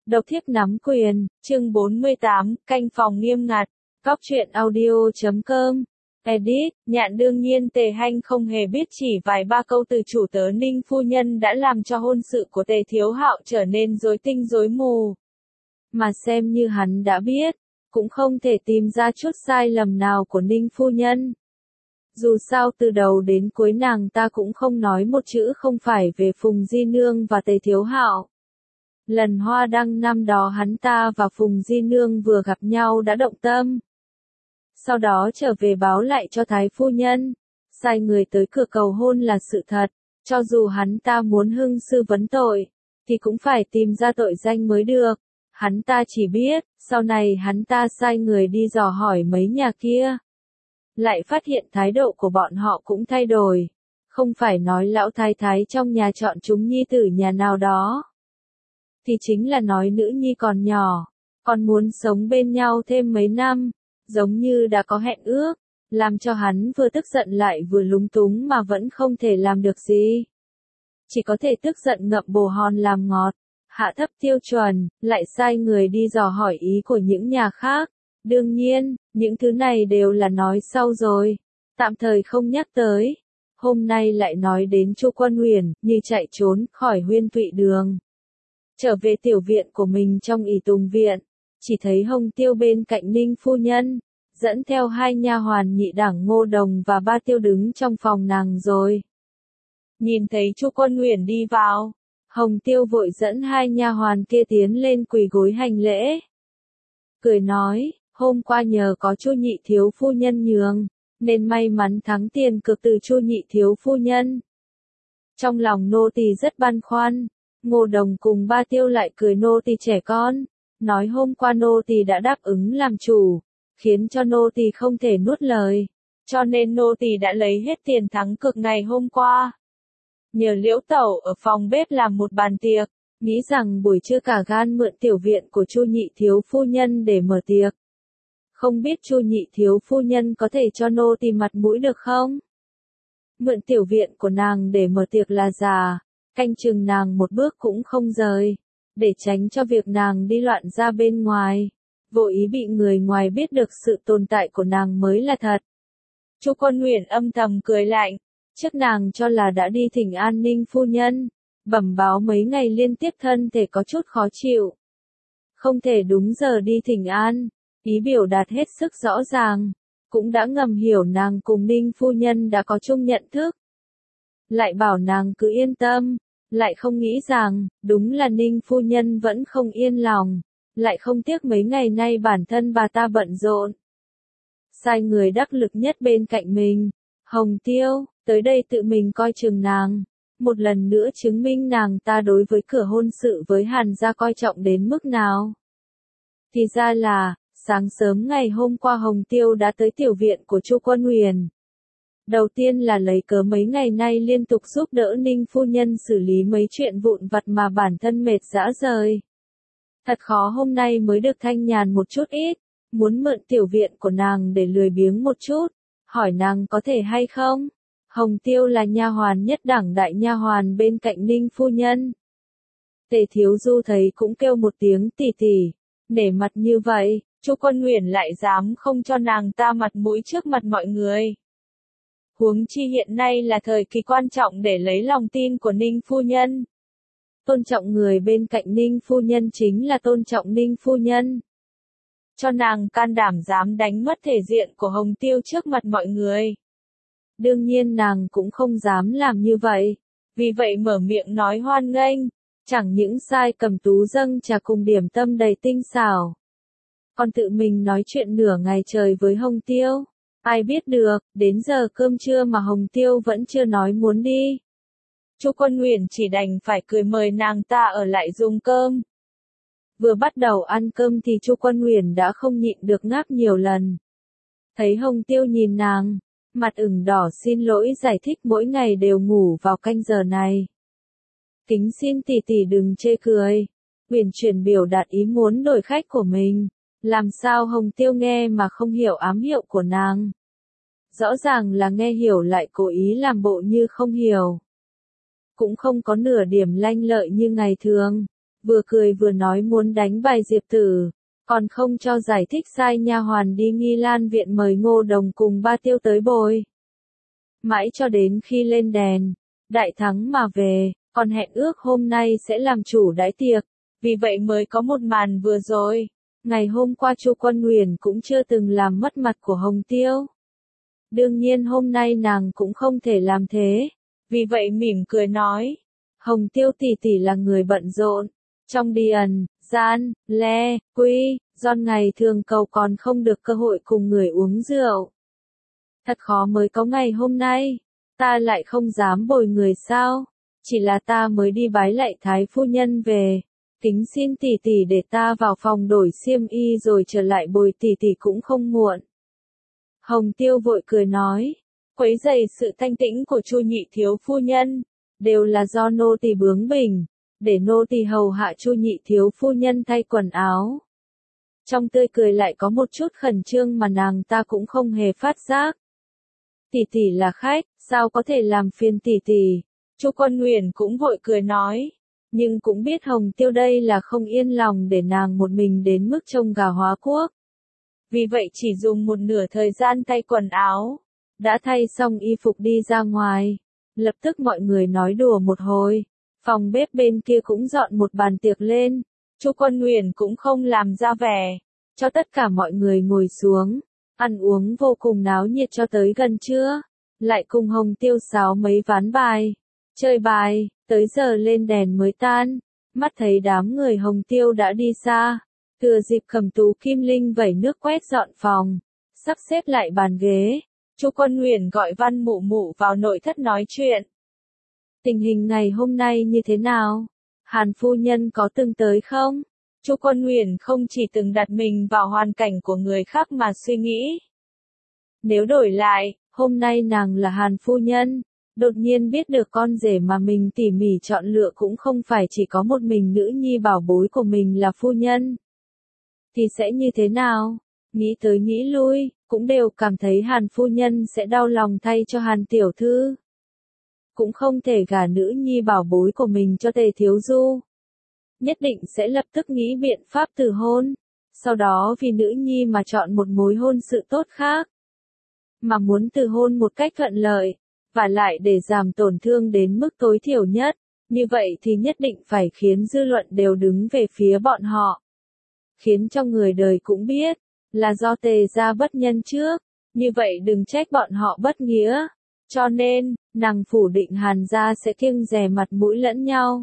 Độc thiếp nắm quyền, chương 48, canh phòng nghiêm ngặt, Cóc truyện audio.com. Edit, Nhạn đương nhiên Tề Hanh không hề biết chỉ vài ba câu từ chủ tớ Ninh phu nhân đã làm cho hôn sự của Tề Thiếu Hạo trở nên rối tinh rối mù. Mà xem như hắn đã biết, cũng không thể tìm ra chút sai lầm nào của Ninh phu nhân. Dù sao từ đầu đến cuối nàng ta cũng không nói một chữ không phải về Phùng Di Nương và Tề Thiếu Hạo. Lần hoa đăng năm đó hắn ta và Phùng Di Nương vừa gặp nhau đã động tâm. Sau đó trở về báo lại cho Thái phu nhân, sai người tới cửa cầu hôn là sự thật, cho dù hắn ta muốn hưng sư vấn tội, thì cũng phải tìm ra tội danh mới được. Hắn ta chỉ biết, sau này hắn ta sai người đi dò hỏi mấy nhà kia. Lại phát hiện thái độ của bọn họ cũng thay đổi, không phải nói lão thái thái trong nhà chọn chúng nhi tử nhà nào đó, thì chính là nói nữ nhi còn nhỏ, còn muốn sống bên nhau thêm mấy năm, giống như đã có hẹn ước, làm cho hắn vừa tức giận lại vừa lúng túng mà vẫn không thể làm được gì. Chỉ có thể tức giận ngậm bồ hòn làm ngọt, hạ thấp tiêu chuẩn, lại sai người đi dò hỏi ý của những nhà khác. Đương nhiên, những thứ này đều là nói sau rồi, tạm thời không nhắc tới. Hôm nay lại nói đến Chu Quân Huyền, như chạy trốn khỏi Huyên Thụy Đường. Trở về tiểu viện của mình trong ỷ tùng viện, chỉ thấy Hồng Tiêu bên cạnh Ninh phu nhân, dẫn theo hai nha hoàn nhị đẳng Ngô Đồng và Ba Tiêu đứng trong phòng nàng rồi. Nhìn thấy Chu Quân Huyền đi vào, Hồng Tiêu vội dẫn hai nha hoàn kia tiến lên quỳ gối hành lễ. Cười nói, hôm qua nhờ có Chu nhị thiếu phu nhân nhường, nên may mắn thắng tiền cược từ Chu nhị thiếu phu nhân. Trong lòng nô tỳ rất băn khoăn. Ngô Đồng cùng Ba Tiêu lại cười nô tỳ trẻ con, nói hôm qua nô tỳ đã đáp ứng làm chủ, khiến cho nô tỳ không thể nuốt lời, cho nên nô tỳ đã lấy hết tiền thắng cược ngày hôm qua. Nhờ Liễu Tẩu ở phòng bếp làm một bàn tiệc, nghĩ rằng buổi trưa cả gan mượn tiểu viện của Chu nhị thiếu phu nhân để mở tiệc. Không biết Chu nhị thiếu phu nhân có thể cho nô tỳ mặt mũi được không? Mượn tiểu viện của nàng để mở tiệc là già, canh chừng nàng một bước cũng không rời, để tránh cho việc nàng đi loạn ra bên ngoài, vô ý bị người ngoài biết được sự tồn tại của nàng mới là thật. Chu Quân Huyền âm thầm cười lạnh, trước nàng cho là đã đi thỉnh an Ninh phu nhân, bẩm báo mấy ngày liên tiếp thân thể có chút khó chịu. Không thể đúng giờ đi thỉnh an, ý biểu đạt hết sức rõ ràng, cũng đã ngầm hiểu nàng cùng Ninh phu nhân đã có chung nhận thức. Lại bảo nàng cứ yên tâm, lại không nghĩ rằng, đúng là Ninh phu nhân vẫn không yên lòng, lại không tiếc mấy ngày nay bản thân bà ta bận rộn. Sai người đắc lực nhất bên cạnh mình, Hồng Tiêu, tới đây tự mình coi chừng nàng, một lần nữa chứng minh nàng ta đối với cửa hôn sự với Hàn gia coi trọng đến mức nào. Thì ra là, sáng sớm ngày hôm qua Hồng Tiêu đã tới tiểu viện của Chu Quân Huyền. Đầu tiên là lấy cớ mấy ngày nay liên tục giúp đỡ Ninh phu nhân xử lý mấy chuyện vụn vặt mà bản thân mệt rã rời. Thật khó hôm nay mới được thanh nhàn một chút ít, muốn mượn tiểu viện của nàng để lười biếng một chút, hỏi nàng có thể hay không? Hồng Tiêu là nha hoàn nhất đẳng đại nha hoàn bên cạnh Ninh phu nhân. Tề Thiếu Du thấy cũng kêu một tiếng tỉ tỉ, nể mặt như vậy, Chu Quân Huyền lại dám không cho nàng ta mặt mũi trước mặt mọi người. Huống chi hiện nay là thời kỳ quan trọng để lấy lòng tin của Ninh phu nhân. Tôn trọng người bên cạnh Ninh phu nhân chính là tôn trọng Ninh phu nhân. Cho nàng can đảm dám đánh mất thể diện của Hồng Tiêu trước mặt mọi người. Đương nhiên nàng cũng không dám làm như vậy, vì vậy mở miệng nói hoan nghênh, chẳng những sai cầm tú dâng trà cùng điểm tâm đầy tinh xảo, còn tự mình nói chuyện nửa ngày trời với Hồng Tiêu. Ai biết được, đến giờ cơm trưa mà Hồng Tiêu vẫn chưa nói muốn đi. Chu Quân Huyền chỉ đành phải cười mời nàng ta ở lại dùng cơm. Vừa bắt đầu ăn cơm thì Chu Quân Huyền đã không nhịn được ngáp nhiều lần. Thấy Hồng Tiêu nhìn nàng, mặt ửng đỏ xin lỗi giải thích mỗi ngày đều ngủ vào canh giờ này. Kính xin tỷ tỷ đừng chê cười. Huyền chuyển biểu đạt ý muốn đổi khách của mình. Làm sao Hồng Tiêu nghe mà không hiểu ám hiệu của nàng. Rõ ràng là nghe hiểu lại cố ý làm bộ như không hiểu. Cũng không có nửa điểm lanh lợi như ngày thường. vừa cười vừa nói muốn đánh bài Diệp Tử, còn không cho giải thích sai nha hoàn đi Nghi Lan viện mời Ngô Đồng cùng Ba Tiêu tới bồi. Mãi cho đến khi lên đèn, đại thắng mà về, còn hẹn ước hôm nay sẽ làm chủ đãi tiệc, vì vậy mới có một màn vừa rồi. Ngày hôm qua Chu Quân Nguyền cũng chưa từng làm mất mặt của Hồng Tiêu. Đương nhiên hôm nay nàng cũng không thể làm thế, vì vậy mỉm cười nói, Hồng Tiêu tỷ tỷ là người bận rộn, trong điền, gian, le, quy, giòn ngày thường cầu còn không được cơ hội cùng người uống rượu. Thật khó mới có ngày hôm nay, ta lại không dám bồi người sao, chỉ là ta mới đi bái lạy Thái phu nhân về, kính xin tỷ tỷ để ta vào phòng đổi xiêm y rồi trở lại bồi tỷ tỷ cũng không muộn. Hồng Tiêu vội cười nói, quấy rầy sự thanh tĩnh của Chu nhị thiếu phu nhân, đều là do nô tỳ bướng bỉnh, để nô tỳ hầu hạ Chu nhị thiếu phu nhân thay quần áo. Trong tươi cười lại có một chút khẩn trương mà nàng ta cũng không hề phát giác. Tỷ tỷ là khách, sao có thể làm phiền tỷ tỷ? Chu Quân Nguyền cũng vội cười nói, nhưng cũng biết Hồng Tiêu đây là không yên lòng để nàng một mình đến mức trông gà hóa quốc. Vì vậy chỉ dùng một nửa thời gian thay quần áo, đã thay xong y phục đi ra ngoài. Lập tức mọi người nói đùa một hồi, phòng bếp bên kia cũng dọn một bàn tiệc lên. Chu Quân Nguyền cũng không làm ra vẻ, cho tất cả mọi người ngồi xuống, ăn uống vô cùng náo nhiệt cho tới gần trưa, lại cùng Hồng Tiêu sáo mấy ván bài, chơi bài, tới giờ lên đèn mới tan, mắt thấy đám người Hồng Tiêu đã đi xa, thừa dịp Cầm Tú Kim Linh vẩy nước quét dọn phòng, sắp xếp lại bàn ghế, Chu Quân Nguyền gọi Văn Mụ Mụ vào nội thất nói chuyện. Tình hình ngày hôm nay như thế nào? Hàn phu nhân có từng tới không? Chu Quân Nguyền không chỉ từng đặt mình vào hoàn cảnh của người khác mà suy nghĩ. Nếu đổi lại, hôm nay nàng là Hàn phu nhân, đột nhiên biết được con rể mà mình tỉ mỉ chọn lựa cũng không phải chỉ có một mình nữ nhi bảo bối của mình là phu nhân, thì sẽ như thế nào? Nghĩ tới nghĩ lui, cũng đều cảm thấy Hàn phu nhân sẽ đau lòng thay cho Hàn tiểu thư. Cũng không thể gả nữ nhi bảo bối của mình cho Tề Thiếu Du. Nhất định sẽ lập tức nghĩ biện pháp từ hôn, sau đó vì nữ nhi mà chọn một mối hôn sự tốt khác. Mà muốn từ hôn một cách thuận lợi, và lại để giảm tổn thương đến mức tối thiểu nhất, như vậy thì nhất định phải khiến dư luận đều đứng về phía bọn họ. Khiến cho người đời cũng biết, là do Tề gia bất nhân trước, như vậy đừng trách bọn họ bất nghĩa. Cho nên, nàng phủ định Hàn gia sẽ kiêng dè mặt mũi lẫn nhau.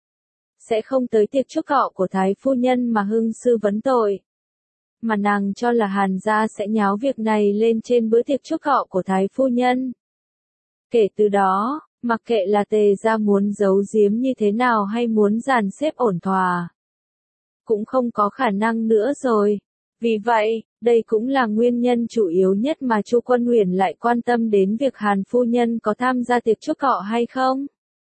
Sẽ không tới tiệc chúc thọ của Thái phu nhân mà hưng sư vấn tội. Mà nàng cho là Hàn gia sẽ nháo việc này lên trên bữa tiệc chúc thọ của Thái phu nhân. Kể từ đó, mặc kệ là Tề gia muốn giấu giếm như thế nào hay muốn dàn xếp ổn thỏa, cũng không có khả năng nữa rồi. Vì vậy, đây cũng là nguyên nhân chủ yếu nhất mà Chu Quân Nguyền lại quan tâm đến việc Hàn phu nhân có tham gia tiệc chúc thọ hay không.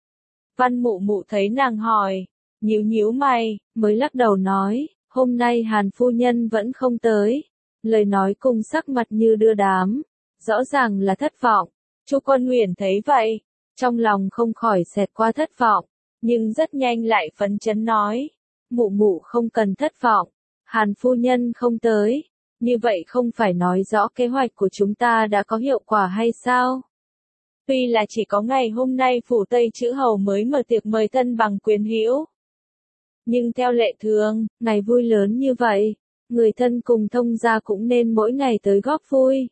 Văn Mụ Mụ thấy nàng hỏi, nhíu nhíu mày, mới lắc đầu nói, hôm nay Hàn phu nhân vẫn không tới. Lời nói cùng sắc mặt như đưa đám, rõ ràng là thất vọng. Chu Quân Nguyền thấy vậy, trong lòng không khỏi xẹt qua thất vọng, nhưng rất nhanh lại phấn chấn nói, Mụ Mụ không cần thất vọng, Hàn phu nhân không tới, như vậy không phải nói rõ kế hoạch của chúng ta đã có hiệu quả hay sao? Tuy là chỉ có ngày hôm nay phủ Tây Chữ Hầu mới mở tiệc mời thân bằng quyền hữu, nhưng theo lệ thường, ngày vui lớn như vậy, người thân cùng thông gia cũng nên mỗi ngày tới góp vui.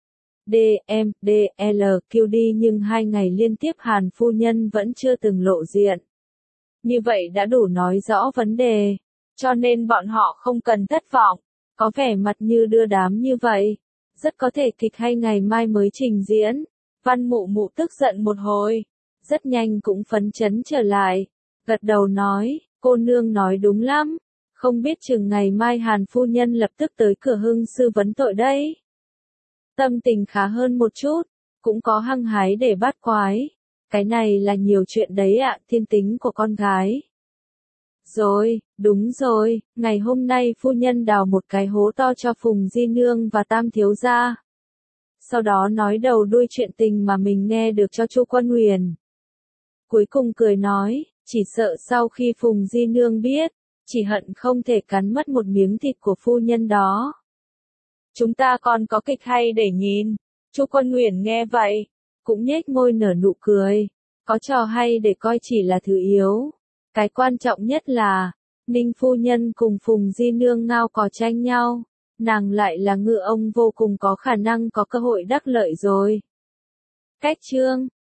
DMDL đi nhưng 2 ngày liên tiếp Hàn phu nhân vẫn chưa từng lộ diện. Như vậy đã đủ nói rõ vấn đề, cho nên bọn họ không cần thất vọng, có vẻ mặt như đưa đám như vậy. Rất có thể kịch hay ngày mai mới trình diễn. Văn Mụ Mụ tức giận một hồi, rất nhanh cũng phấn chấn trở lại, gật đầu nói, cô nương nói đúng lắm, không biết chừng ngày mai Hàn phu nhân lập tức tới cửa hưng sư vấn tội đấy. Tâm tình khá hơn một chút, cũng có hăng hái để bắt quái. Cái này là nhiều chuyện đấy ạ, thiên tính của con gái. Rồi, đúng rồi, ngày hôm nay phu nhân đào một cái hố to cho Phùng Di Nương và Tam thiếu gia. Sau đó nói đầu đuôi chuyện tình mà mình nghe được cho Chu Quân Nguyền. Cuối cùng cười nói, Chỉ sợ sau khi Phùng Di Nương biết, chỉ hận không thể cắn mất một miếng thịt của phu nhân đó. Chúng ta còn có kịch hay để nhìn. Chu Quân Nguyền nghe vậy, cũng nhếch môi nở nụ cười. Có trò hay để coi chỉ là thứ yếu. Cái quan trọng nhất là, Ninh phu nhân cùng Phùng Di Nương ngao cò tranh nhau. Nàng lại là ngựa ông vô cùng có khả năng có cơ hội đắc lợi rồi. Cách chương